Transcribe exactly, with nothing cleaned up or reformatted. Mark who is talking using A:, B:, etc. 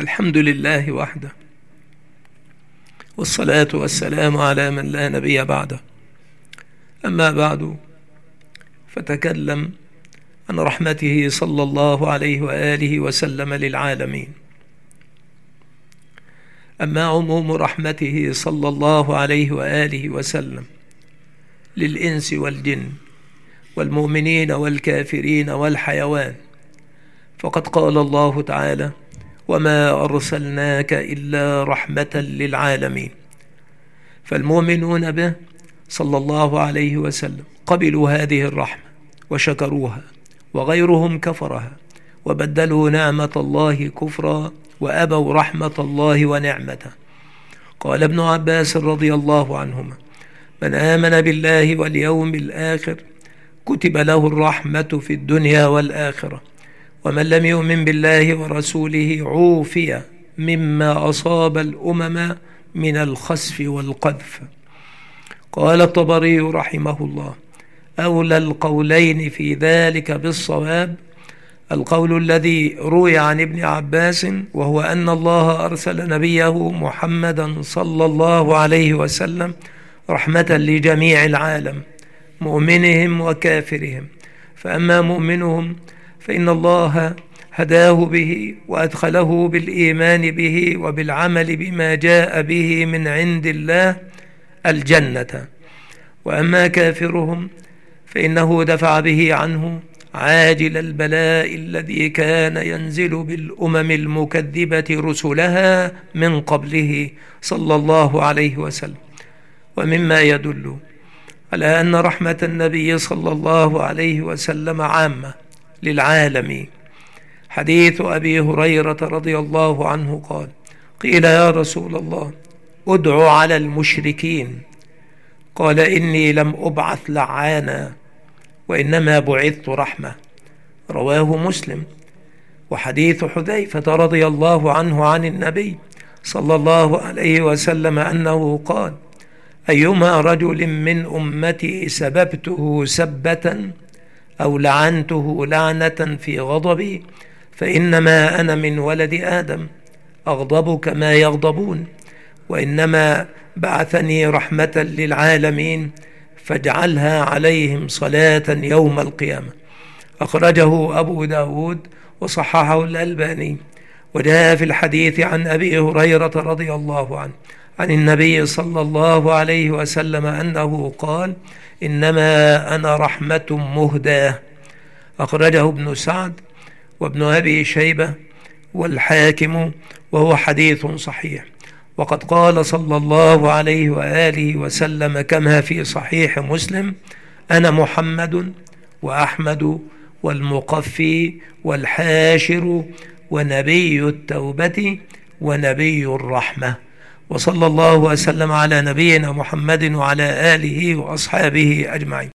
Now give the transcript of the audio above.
A: الحمد لله وحده، والصلاة والسلام على من لا نبي بعده. أما بعد، فتكلم عن رحمته صلى الله عليه وآله وسلم للعالمين. أما عموم رحمته صلى الله عليه وآله وسلم للإنس والجن والمؤمنين والكافرين والحيوان، فقد قال الله تعالى: وما أرسلناك إلا رحمة للعالمين. فالمؤمنون به صلى الله عليه وسلم قبلوا هذه الرحمة وشكروها، وغيرهم كفرها وبدلوا نعمة الله كفرا وأبوا رحمة الله ونعمته. قال ابن عباس رضي الله عنهما: من آمن بالله واليوم الآخر كتب له الرحمة في الدنيا والآخرة، ومن لم يؤمن بالله ورسوله عوفي مما أصاب الأمم من الخسف والقذف. قال الطبري رحمه الله: أولى القولين في ذلك بالصواب القول الذي روي عن ابن عباس، وهو أن الله أرسل نبيه محمدا صلى الله عليه وسلم رحمة لجميع العالم، مؤمنهم وكافرهم. فأما مؤمنهم فإن الله هداه به وأدخله بالإيمان به وبالعمل بما جاء به من عند الله الجنة. وأما كافرهم فإنه دفع به عنه عاجل البلاء الذي كان ينزل بالأمم المكذبة رسلها من قبله صلى الله عليه وسلم. ومما يدل على أن رحمة النبي صلى الله عليه وسلم عامة للعالمين حديث أبي هريرة رضي الله عنه قال: قيل يا رسول الله ادع على المشركين، قال: إني لم أبعث لعانا وإنما بعثت رحمة. رواه مسلم. وحديث حذيفة رضي الله عنه عن النبي صلى الله عليه وسلم أنه قال: أيما رجل من أمتي سببته سبة أو لعنته لعنة في غضبي فإنما أنا من ولد آدم أغضب كما يغضبون، وإنما بعثني رحمة للعالمين فاجعلها عليهم صلاة يوم القيامة. أخرجه أبو داود وصححه الألباني. وجاء في الحديث عن أبي هريرة رضي الله عنه عن النبي صلى الله عليه وسلم أنه قال: إنما أنا رحمة مهداة. أخرجه ابن سعد وابن أبي شيبة والحاكم، وهو حديث صحيح. وقد قال صلى الله عليه وآله وسلم كما في صحيح مسلم: أنا محمد وأحمد والمقفي والحاشر ونبي التوبة ونبي الرحمة. وصلى الله وسلم على نبينا محمد وعلى آله وأصحابه أجمعين.